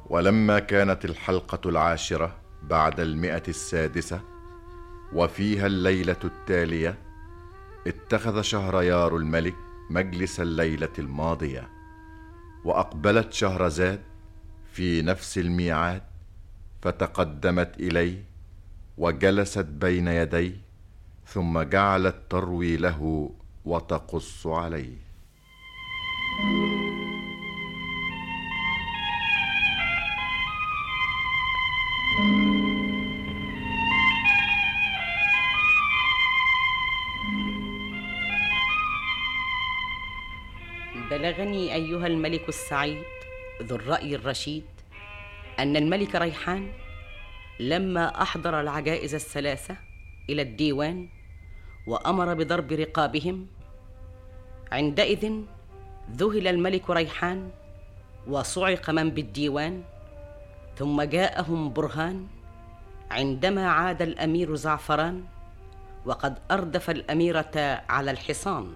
ولما كانت الحلقة 10 بعد 106 وفيها الليلة التالية، اتخذ شهريار الملك مجلس الليلة الماضية، وأقبلت شهرزاد في نفس الميعاد، فتقدمت إليه وجلست بين يديه، ثم جعلت تروي له وتقص عليه. بلغني أيها الملك السعيد ذو الرأي الرشيد أن الملك ريحان لما أحضر العجائز الثلاثة إلى الديوان وأمر بضرب رقابهم، عندئذ ذهل الملك ريحان وصعق من بالديوان، ثم جاءهم برهان عندما عاد الأمير زعفران وقد أردف الأميرة على الحصان،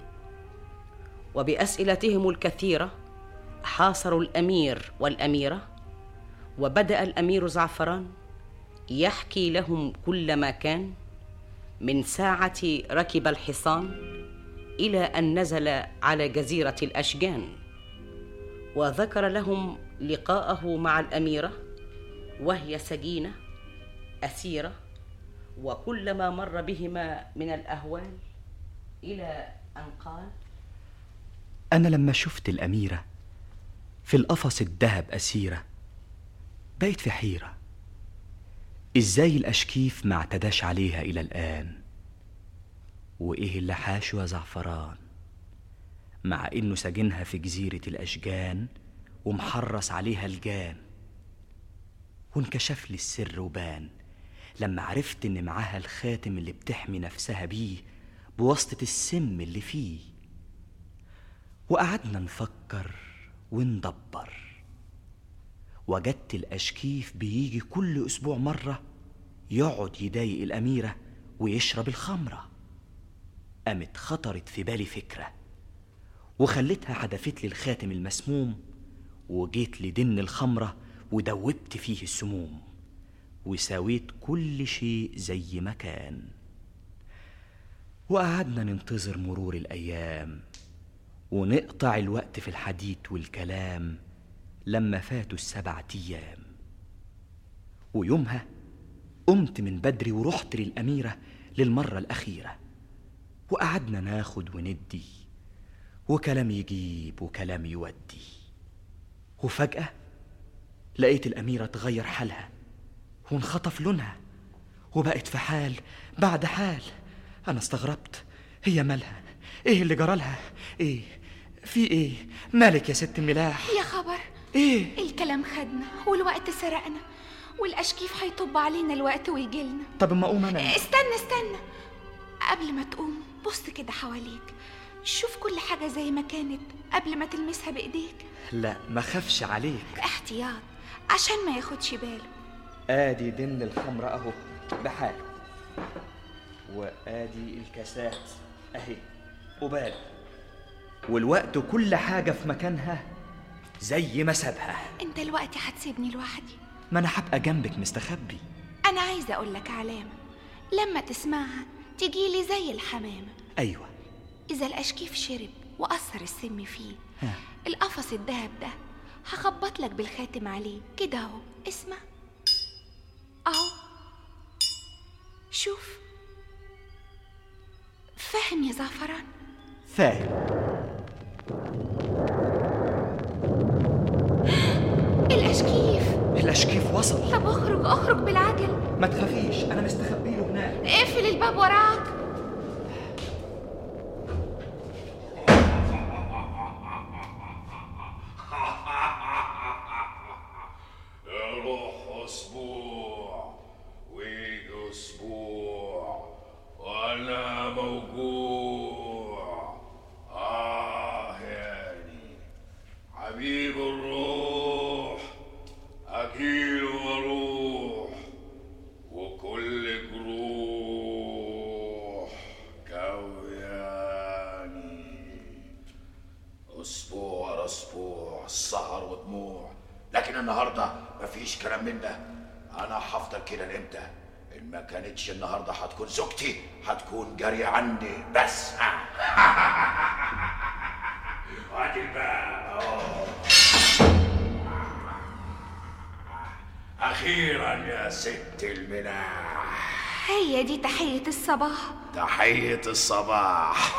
وبأسئلتهم الكثيرة حاصروا الأمير والأميرة، وبدأ الأمير زعفران يحكي لهم كل ما كان من ساعة ركب الحصان إلى أن نزل على جزيرة الأشجان، وذكر لهم لقاءه مع الأميرة وهي سجينة أسيرة، وكل ما مر بهما من الأهوال، إلى أن قال: أنا لما شفت الأميرة في القفص الذهب أسيرة بقيت في حيرة، إزاي الأشكيف ما اعتداش عليها إلى الآن؟ وإيه اللي حاشه يا زعفران مع إنه سجنها في جزيرة الأشجان ومحرص عليها الجان؟ وانكشف لي السر وبان لما عرفت إن معاها الخاتم اللي بتحمي نفسها بيه بواسطة السم اللي فيه. وقعدنا نفكر وندبر، وجدت الأشكيف بيجي كل أسبوع مرة يقعد يضايق الأميرة ويشرب الخمرة. قامت خطرت في بالي فكرة وخلتها حدفت لي الخاتم المسموم، وجيت لدن الخمرة ودوبت فيه السموم، وسويت كل شيء زي ما كان. وقعدنا ننتظر مرور الأيام ونقطع الوقت في الحديث والكلام، لما فاتوا 7 أيام. ويومها قمت من بدري ورحت للأميرة للمرة الأخيرة، وقعدنا ناخد وندي، وكلام يجيب وكلام يودي. وفجأة لقيت الأميرة تغير حالها وانخطف لونها، وبقت في حال بعد حال. أنا استغربت، هي مالها؟ إيه اللي جرالها؟ إيه في إيه؟ مالك يا ست الملاح؟ يا خبر، إيه؟ الكلام خدنا والوقت سرقنا، والأشكيف هيطب علينا الوقت ويجيلنا. طب اما اقوم انا. استنى قبل ما تقوم بص كده حواليك، شوف كل حاجة زي ما كانت قبل ما تلمسها بإيديك. لا ما خافش عليك، احتياط عشان ما ياخدش باله. ادي دن الخمر اهو بحاله، وادي الكاسات اهي قبال، والوقت كل حاجة في مكانها زي ما سابها. انت الوقت هتسيبني لوحدي؟ ما انا هبقى جنبك مستخبي. انا عايزة اقولك علامة لما تسمعها تجيلي زي الحمامة. ايوه. اذا الاشكيف شرب واثر السم فيه، ها. القفص الدهب ده هخبط لك بالخاتم عليه كده اهو، اسمع اهو، شوف. فاهم يا زعفران؟ فاهم. الاشكيف وصل. طب اخرج بالعجل. ما تخافيش انا مستخبي له هناك. اقفل الباب وراك. يروح اسبوع ويجي اسبوع وانا موجوع. يعني حبيب الروح اجيله واروح، وكل جروح رضا، مفيش كلام من ده. انا هفضل كده لامتى؟ ان ما كانتش النهارده هتكون زوجتي، هتكون جارية عندي بس. وادي الباب اهو. اخيرا يا ست الملاح. هي دي تحية الصباح. تحية الصباح.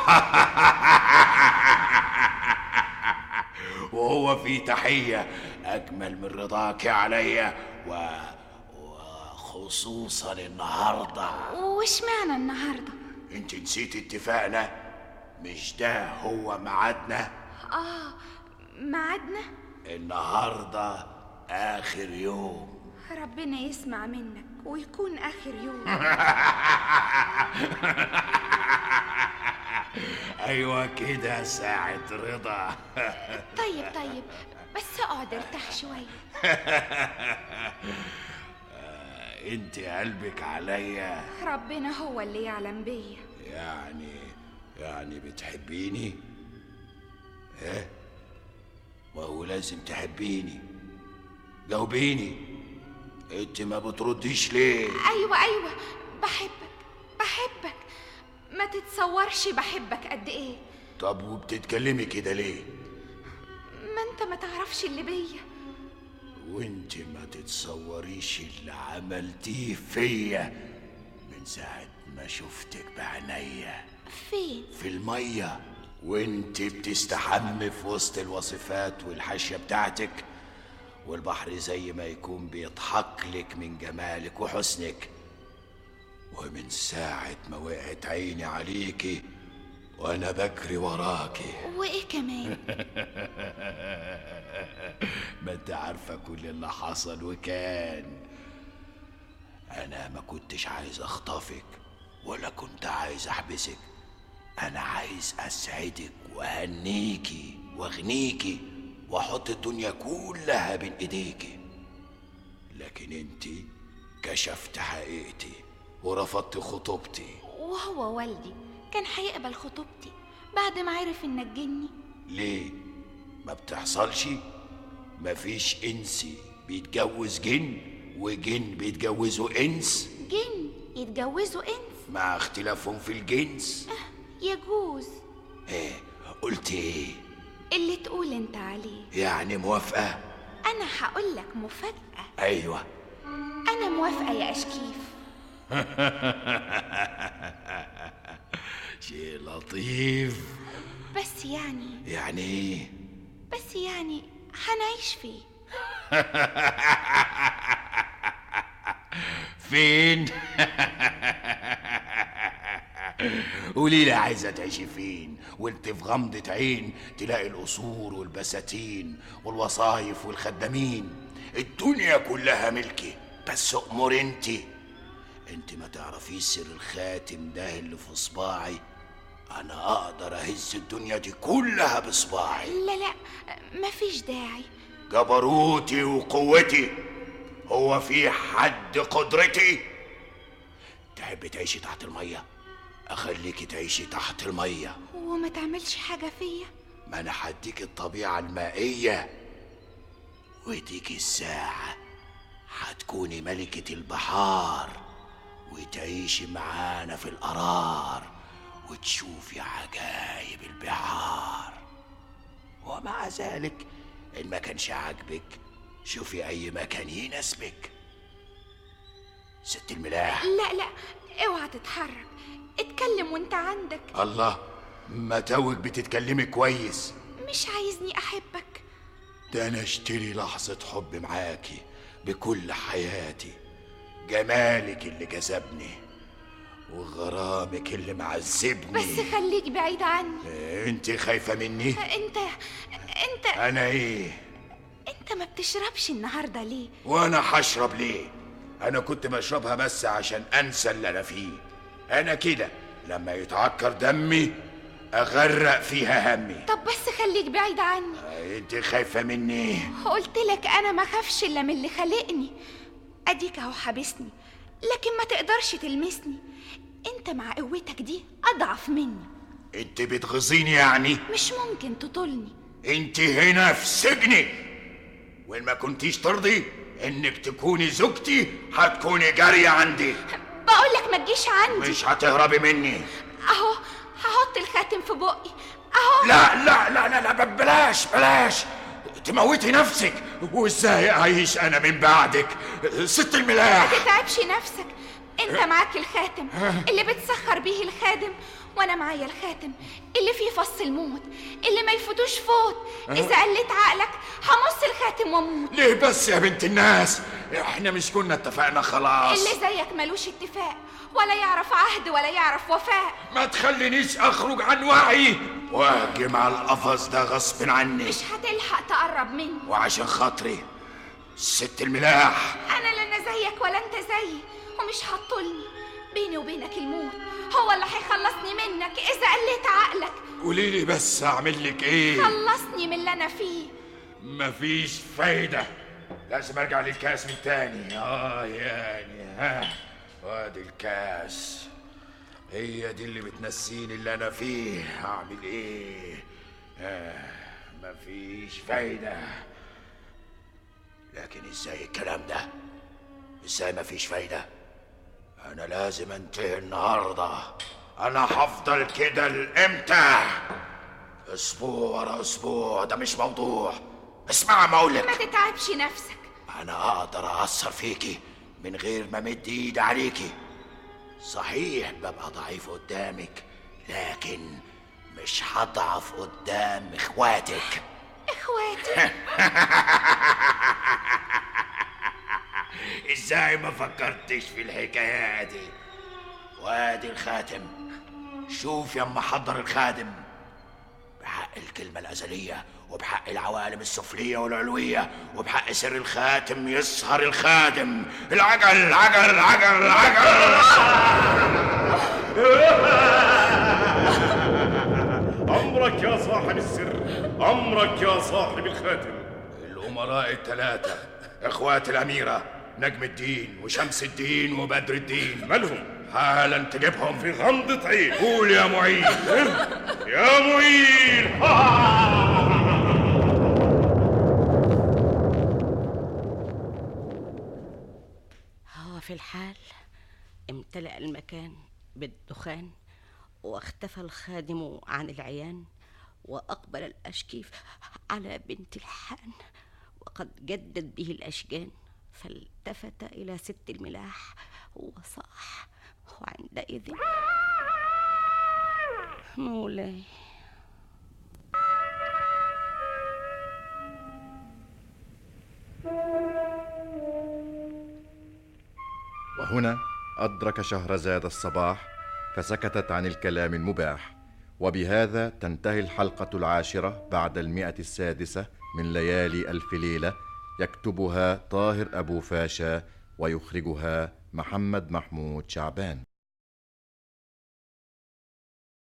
وهو في تحية أجمل من رضاك عليا وخصوصا النهاردة. وش معنى النهاردة؟ انت نسيت اتفاقنا؟ مش ده هو ميعادنا؟ ميعادنا؟ النهاردة آخر يوم. ربنا يسمع منك ويكون آخر يوم. أيوة كده ساعة رضا. طيب بس اقعد ارتاح شوية. انت قلبك عليا. ربنا هو اللي يعلم بيا. يعني بتحبيني؟ ايه؟ ما هو لازم تحبيني. جاوبيني، انت ما بترديش ليه؟ ايوه بحبك. ما تتصورش بحبك قد ايه. طب وبتتكلمي كده ليه؟ ما انت ما تعرفش اللي بيا. وانت ما تتصوريش اللي عملتيه فيا من ساعة ما شفتك بعينيا. فين؟ في المية وانت بتستحمي في وسط الوصفات والحاشية بتاعتك، والبحر زي ما يكون بيضحك لك من جمالك وحسنك. ومن ساعة ما وقعت عيني عليكي وانا بجري وراكي. وايه كمان؟ ما انت عارفة كل اللي حصل وكان. انا ما كنتش عايز اخطفك ولا كنت عايز احبسك. انا عايز اسعدك واهنيكي واغنيكي واحط الدنيا كلها بين ايديكي. لكن انتي كشفت حقيقتي ورفضت خطوبتي. وهو والدي كان هيقبل خطوبتي بعد ما عرف انك جني. ليه؟ ما بتحصلش؟ مفيش انسي بيتجوز جن وجن بيتجوزوا انس؟ جن يتجوزوا انس مع اختلافهم في الجنس. يجوز. ايه قلت ايه؟ اللي تقول انت عليه. يعني موافقة؟ انا هقول لك مفاجأة. ايوه انا موافقة يا اشكيف. شيء لطيف. بس يعني ايه؟ بس هنعيش فيه. فين؟ قولي لي عايزة تعيشي فين وانت في غمضة عين تلاقي القصور والبساتين والوصايف والخدامين. الدنيا كلها ملكي، بس أمور انت ما تعرفيش سر الخاتم ده اللي في صباعي. انا اقدر اهز الدنيا دي كلها بصباعي. لا مفيش داعي. جبروتي وقوتي هو في حد قدرتي. تحبي تعيشي تحت المية؟ اخليكي تعيشي تحت المية وما تعملش حاجة فيا. ما انا هديك الطبيعة المائية، وديك الساعة هتكوني ملكة البحار وتعيشي معانا في القرار وتشوفي عجائب البحار. ومع ذلك إن ما كانش عاجبك شوفي أي مكان يناسبك. ست الملاح. لا اوعى تتحرك، اتكلم وانت عندك. الله، ما توك بتتكلمي كويس. مش عايزني أحبك؟ ده أنا اشتري لحظة حب معاكي بكل حياتي. جمالك اللي جذبني وغرامك اللي معذبني. بس خليك بعيد عني. انت خايفة مني؟ انت انا ايه؟ انت ما بتشربش النهاردة ليه؟ وانا هشرب ليه؟ انا كنت بشربها بس عشان انسى اللي انا فيه. انا كده لما يتعكر دمي اغرق فيها همي. طب بس خليك بعيد عني. انت خايفة مني؟ قلت لك انا ما خافش الا من اللي خلقني. اديك اهو حابسني لكن ما تقدرش تلمسني. انت مع قوتك دي اضعف مني. انت بتغيظيني يعني؟ مش ممكن تطولني. انت هنا في سجني. وإن ما كنتيش ترضي إنك تكوني زوجتي هتكوني جارية عندي. بقول لك ما تجيش عندي. مش هتهربي مني. اهو هحط الخاتم في بقي اهو. لا لا لا لا, لا بلاش بلاش تموتي نفسك. وازاي اعيش انا من بعدك ست الملاح؟ ما تتعبش نفسك، انت معاك الخاتم اللي بتسخر بيه الخادم، وانا معايا الخاتم اللي فيه فص الموت اللي ما يفوتوش فوت. اذا قلت عقلك همص الخاتم واموت. ليه بس يا بنت الناس؟ احنا مش كنا اتفقنا خلاص؟ اللي زيك ملوش اتفاق، ولا يعرف عهد ولا يعرف وفاء. ما تخلينيش اخرج عن وعي واهجم على القفص ده غصب عني. مش هتلحق تقرب مني. وعشان خاطري ست الملاح، انا لا انا زيك ولا انت زيي، ومش هتطولني. بيني وبينك الموت هو اللي هيخلصني منك اذا قلت عقلك. قوليلي بس اعمل لك ايه؟ خلصني من اللي انا فيه. مفيش فايدة، لازم ارجع للكاس من تاني. يعني ها وادي الكاس، هي دي اللي بتنسيني اللي انا فيه. هعمل ايه؟ مفيش فايدة. لكن ازاي الكلام ده؟ ازاي مفيش فايدة؟ انا لازم انتهي النهاردة. انا هفضل كده لامتى؟ اسبوع ورا اسبوع، ده مش موضوع. اسمع ما اقولك، ما تتعبش نفسك. انا اقدر اثر فيكي من غير ما مد ايدي عليكي. صحيح ببقى ضعيف قدامك، لكن مش هضعف قدام اخواتك. اخواتي؟ ازاي ما فكرتش في الحكايه دي؟ وادي الخاتم، شوف يما حضر الخادم بحق الكلمه الازليه، وبحق العوالم السفليه والعلويه، وبحق سر الخاتم يسهر الخادم. العجل عجل عجل عجل. أمرك يا صاحب السر، أمرك يا صاحب الخاتم. الأمراء الثلاثة إخوات الأميرة نجم الدين وشمس الدين وبدر الدين، مالهم؟ حالا تجيبهم في غمضة عين. قول يا معين. يا معين. هو في الحال امتلأ المكان بالدخان، واختفى الخادم عن العيان، وأقبل الأشكيف على بنت الحان، وقد جدت به الأشجان، فالتفت إلى ست الملاح وصاح، وعندئذ مولاي. وهنا أدرك شهرزاد الصباح، فسكتت عن الكلام المباح. وبهذا تنتهي الحلقة 10 بعد 106 من ليالي ألف ليلة، يكتبها طاهر أبو فاشا ويخرجها محمد محمود شعبان.